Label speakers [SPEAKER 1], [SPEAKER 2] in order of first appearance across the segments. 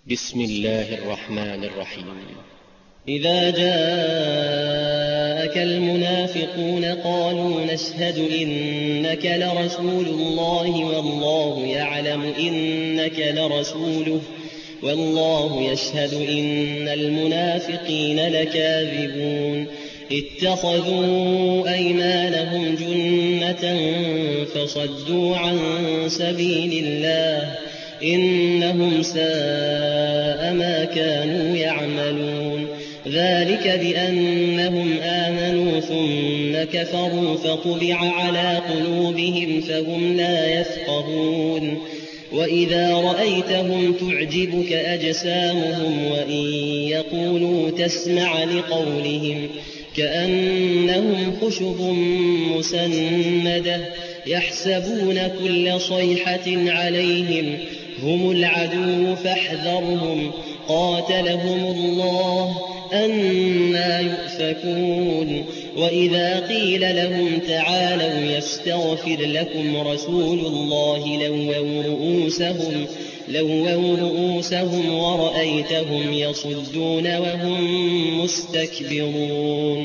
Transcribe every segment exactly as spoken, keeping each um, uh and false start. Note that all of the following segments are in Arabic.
[SPEAKER 1] بسم الله الرحمن الرحيم.
[SPEAKER 2] إذا جاءك المنافقون قالوا نشهد إنك لرسول الله والله يعلم إنك لرسوله والله يشهد إن المنافقين لكاذبون اتخذوا أيمانهم جنة فصدوا عن سبيل الله إنهم ساء ما كانوا يعملون ذلك بأنهم آمنوا ثم كفروا فطبع على قلوبهم فهم لا يفقهون وإذا رأيتهم تعجبك أجسامهم وإن يقولوا تسمع لقولهم كأنهم خشب مسندة يحسبون كل صيحة عليهم هم العدو فاحذرهم قاتلهم الله أنى يؤفكون وإذا قيل لهم تعالوا يستغفر لكم رسول الله لووا رؤوسهم, لووا رؤوسهم ورأيتهم يصدون وهم مستكبرون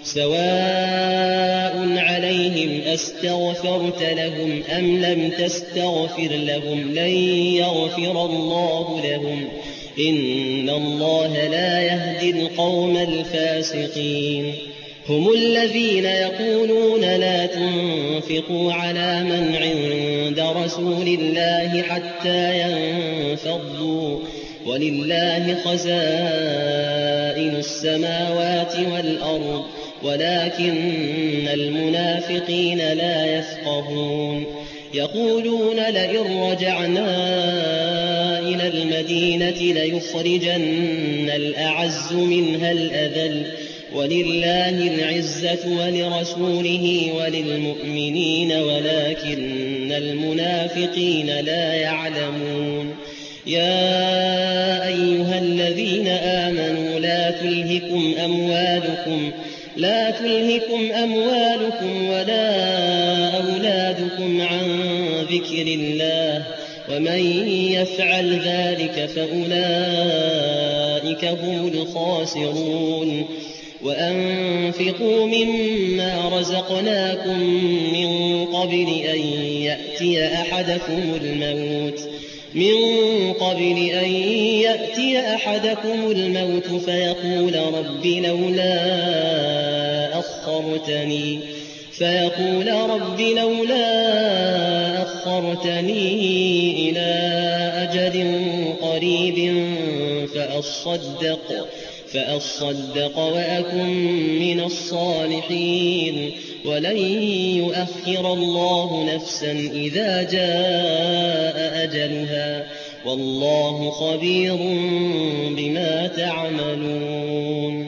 [SPEAKER 2] سواء عليهم أستغفرت لهم أم لم تستغفر لهم لن يغفر الله لهم إن الله لا يهدي القوم الفاسقين هم الذين يقولون لا تنفقوا على من عند رسول الله حتى ينفضوا ولله خزائن السماوات والأرض ولكن المنافقين لا يفقهون يقولون لئن رجعنا إلى المدينة ليخرجن الأعز منها الأذل ولله العزة ولرسوله وللمؤمنين ولكن المنافقين لا يعلمون يا أيها الذين آمنوا لا تلهكم أموالكم لا تلهكم أموالكم ولا أولادكم عن ذكر الله ومن يفعل ذلك فأولئك هم الخاسرون وأنفقوا مما رزقناكم من قبل أن يأتي أحدكم الموت من قبل أن يأتي أحدكم الموت فيقول رب لولا أخرتني فيقول رب لولا أخرتني إلى أجل قريب فأصدق فأصدق وأكن من الصالحين ولن يؤخر الله نفسا إذا جاء أجلها والله خبير بما تعملون.